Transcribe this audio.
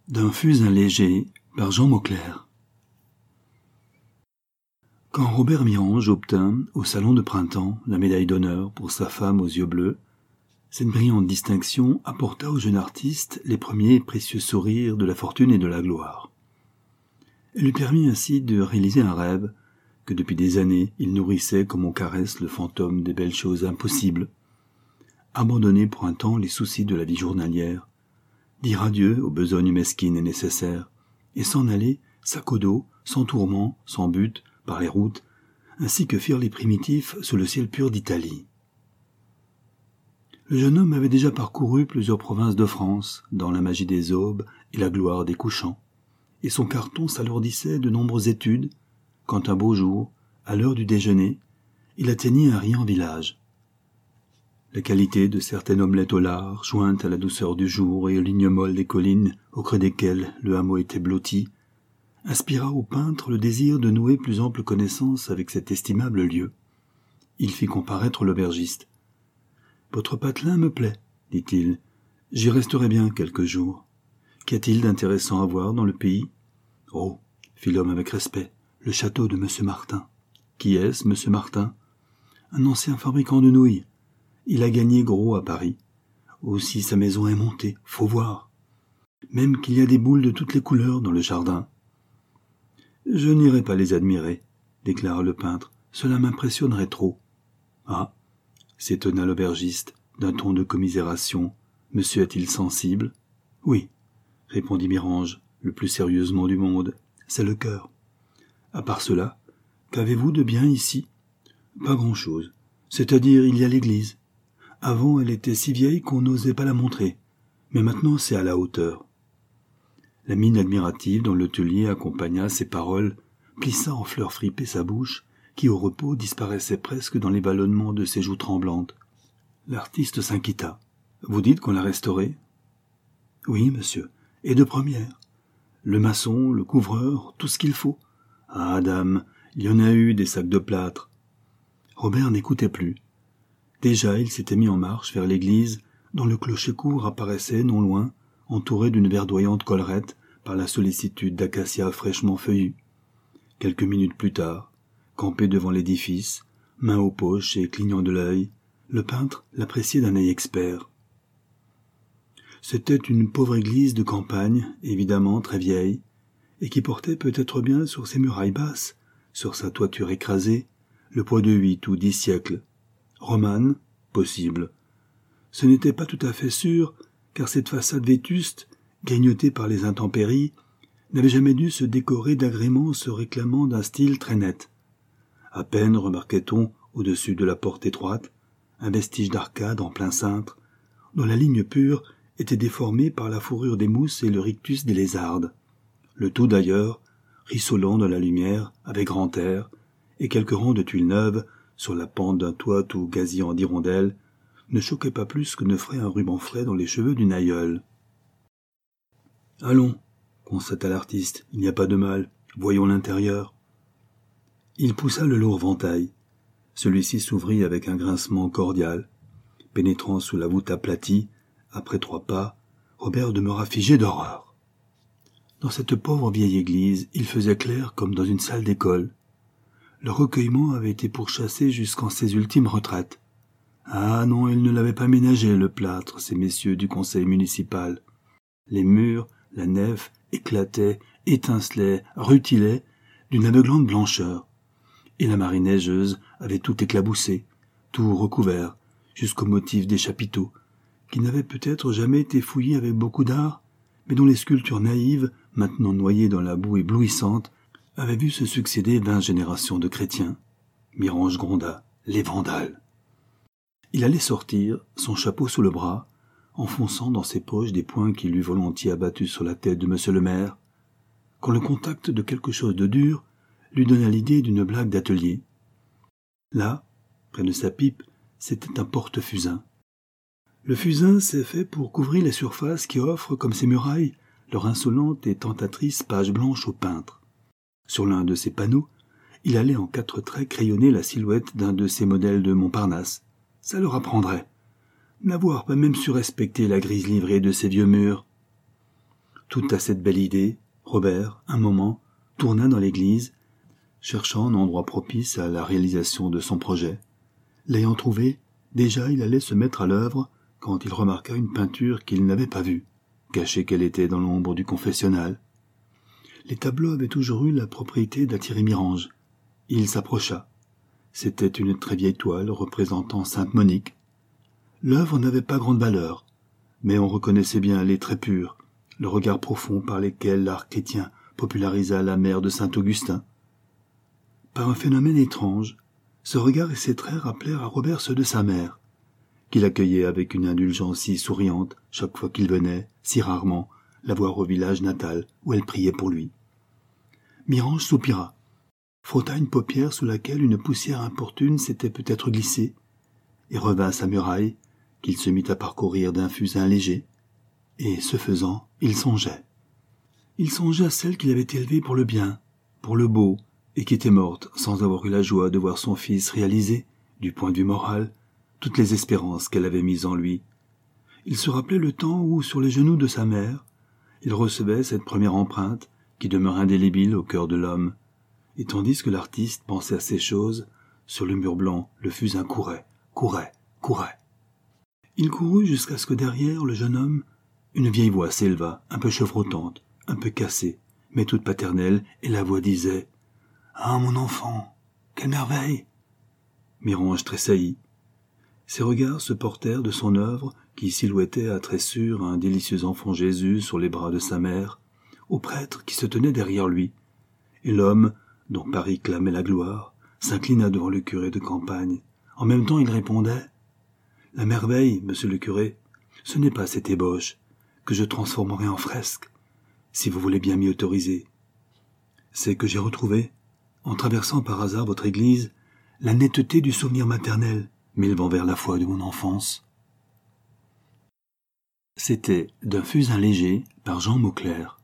D'un fusain léger par Jean Mauclerc. Quand Robert Mirange obtint, au salon de printemps, la médaille d'honneur pour sa femme aux yeux bleus, cette brillante distinction apporta au jeune artiste les premiers précieux sourires de la fortune et de la gloire. Elle lui permit ainsi de réaliser un rêve que depuis des années il nourrissait comme on caresse le fantôme des belles choses impossibles, abandonner pour un temps les soucis de la vie journalière, dire adieu aux besognes mesquines et nécessaires, et s'en aller, sac au dos, sans tourment, sans but, par les routes, ainsi que firent les primitifs sous le ciel pur d'Italie. Le jeune homme avait déjà parcouru plusieurs provinces de France, dans la magie des aubes et la gloire des couchants, et son carton s'alourdissait de nombreuses études, quand un beau jour, à l'heure du déjeuner, il atteignit un riant village. La qualité de certaines omelettes au lard, jointe à la douceur du jour et aux lignes molles des collines au creux desquelles le hameau était blotti, inspira au peintre le désir de nouer plus ample connaissance avec cet estimable lieu. Il fit comparaître l'aubergiste. « Votre patelin me plaît, dit-il. J'y resterai bien quelques jours. Qu'y a-t-il d'intéressant à voir dans le pays ? Oh, fit l'homme avec respect, le château de M. Martin. Qui est-ce, M. Martin ? Un ancien fabricant de nouilles. Il a gagné gros à Paris. Aussi sa maison est montée, faut voir. Même qu'il y a des boules de toutes les couleurs dans le jardin. Je n'irai pas les admirer, déclara le peintre. Cela m'impressionnerait trop. Ah, s'étonna l'aubergiste, d'un ton de commisération. Monsieur est-il sensible ? Oui, répondit Mirange, le plus sérieusement du monde. C'est le cœur. À part cela, qu'avez-vous de bien ici ? Pas grand-chose. C'est-à-dire, il y a l'église. Avant, elle était si vieille qu'on n'osait pas la montrer, mais maintenant c'est à la hauteur. La mine admirative dont l'hôtelier accompagna ces paroles plissa en fleurs fripées sa bouche, qui au repos disparaissait presque dans les ballonnements de ses joues tremblantes. L'artiste s'inquiéta. « Vous dites qu'on l'a restaurée ?»« Oui, monsieur, et de première. Le maçon, le couvreur, tout ce qu'il faut. Ah, dame, il y en a eu des sacs de plâtre. » Robert n'écoutait plus. Déjà, il s'était mis en marche vers l'église, dont le clocher-court apparaissait non loin, entouré d'une verdoyante collerette par la sollicitude d'acacias fraîchement feuillus. Quelques minutes plus tard, campé devant l'édifice, main aux poches et clignant de l'œil, le peintre l'appréciait d'un œil expert. C'était une pauvre église de campagne, évidemment très vieille, et qui portait peut-être bien sur ses murailles basses, sur sa toiture écrasée, le poids de 8 ou 10 siècles. Romane, possible. Ce n'était pas tout à fait sûr, car cette façade vétuste, grignotée par les intempéries, n'avait jamais dû se décorer d'agréments se réclamant d'un style très net. À peine remarquait-on, au-dessus de la porte étroite, un vestige d'arcade en plein cintre, dont la ligne pure était déformée par la fourrure des mousses et le rictus des lézardes. Le tout d'ailleurs, rissolant dans la lumière, avec grand air, et quelques rangs de tuiles neuves, sur la pente d'un toit tout gazillant d'hirondelles, ne choquait pas plus que ne ferait un ruban frais dans les cheveux d'une aïeule. « Allons, constata l'artiste, il n'y a pas de mal, voyons l'intérieur. » Il poussa le lourd ventail. Celui-ci s'ouvrit avec un grincement cordial. Pénétrant sous la voûte aplatie, après 3 pas, Robert demeura figé d'horreur. Dans cette pauvre vieille église, il faisait clair comme dans une salle d'école. Le recueillement avait été pourchassé jusqu'en ses ultimes retraites. Ah non, ils ne l'avaient pas ménagé, le plâtre, ces messieurs du conseil municipal. Les murs, la nef, éclataient, étincelaient, rutilaient d'une aveuglante blancheur. Et la marée neigeuse avait tout éclaboussé, tout recouvert, jusqu'aux motifs des chapiteaux, qui n'avaient peut-être jamais été fouillés avec beaucoup d'art, mais dont les sculptures naïves, maintenant noyées dans la boue éblouissante, avaient vu se succéder 20 générations de chrétiens. Mirange gronda, les vandales. Il allait sortir, son chapeau sous le bras, enfonçant dans ses poches des poings qu'il eût volontiers abattus sur la tête de monsieur le maire, quand le contact de quelque chose de dur lui donna l'idée d'une blague d'atelier. Là, près de sa pipe, c'était un porte-fusain. Le fusain, c'est fait pour couvrir les surfaces qui offrent, comme ces murailles, leur insolente et tentatrice page blanche au peintre. Sur l'un de ces panneaux, il allait en 4 traits crayonner la silhouette d'un de ces modèles de Montparnasse. Ça leur apprendrait. N'avoir pas même su respecter la grise livrée de ces vieux murs. Tout à cette belle idée, Robert, un moment, tourna dans l'église, cherchant un endroit propice à la réalisation de son projet. L'ayant trouvé, déjà il allait se mettre à l'œuvre quand il remarqua une peinture qu'il n'avait pas vue, cachée qu'elle était dans l'ombre du confessionnal. Les tableaux avaient toujours eu la propriété d'attirer Mirange. Il s'approcha. C'était une très vieille toile représentant sainte Monique. L'œuvre n'avait pas grande valeur, mais on reconnaissait bien les traits purs, le regard profond par lesquels l'art chrétien popularisa la mère de saint Augustin. Par un phénomène étrange, ce regard et ces traits rappelèrent à Robert ceux de sa mère, qu'il accueillait avec une indulgence si souriante chaque fois qu'il venait, si rarement, la voir au village natal où elle priait pour lui. Mirange soupira, frotta une paupière sous laquelle une poussière importune s'était peut-être glissée, et revint à sa muraille, qu'il se mit à parcourir d'un fusain léger, et, ce faisant, il songeait. Il songeait à celle qu'il avait élevée pour le bien, pour le beau, et qui était morte sans avoir eu la joie de voir son fils réaliser, du point de vue moral, toutes les espérances qu'elle avait mises en lui. Il se rappelait le temps où, sur les genoux de sa mère, il recevait cette première empreinte qui demeure indélébile au cœur de l'homme, et tandis que l'artiste pensait à ces choses, sur le mur blanc, le fusain courait. Il courut jusqu'à ce que derrière le jeune homme, une vieille voix s'éleva, un peu chevrotante, un peu cassée, mais toute paternelle, et la voix disait « Ah, mon enfant, quelle merveille !» Mirange tressaillit. Ses regards se portèrent de son œuvre, qui silhouettait à trait sûr un délicieux enfant Jésus sur les bras de sa mère, au prêtre qui se tenait derrière lui, et l'homme, dont Paris clamait la gloire, s'inclina devant le curé de campagne. En même temps, il répondait « La merveille, monsieur le curé, ce n'est pas cette ébauche, que je transformerai en fresque, si vous voulez bien m'y autoriser. C'est que j'ai retrouvé, en traversant par hasard votre église, la netteté du souvenir maternel, m'élevant vers la foi de mon enfance. » C'était D'un fusain léger par Jean Mauclerc.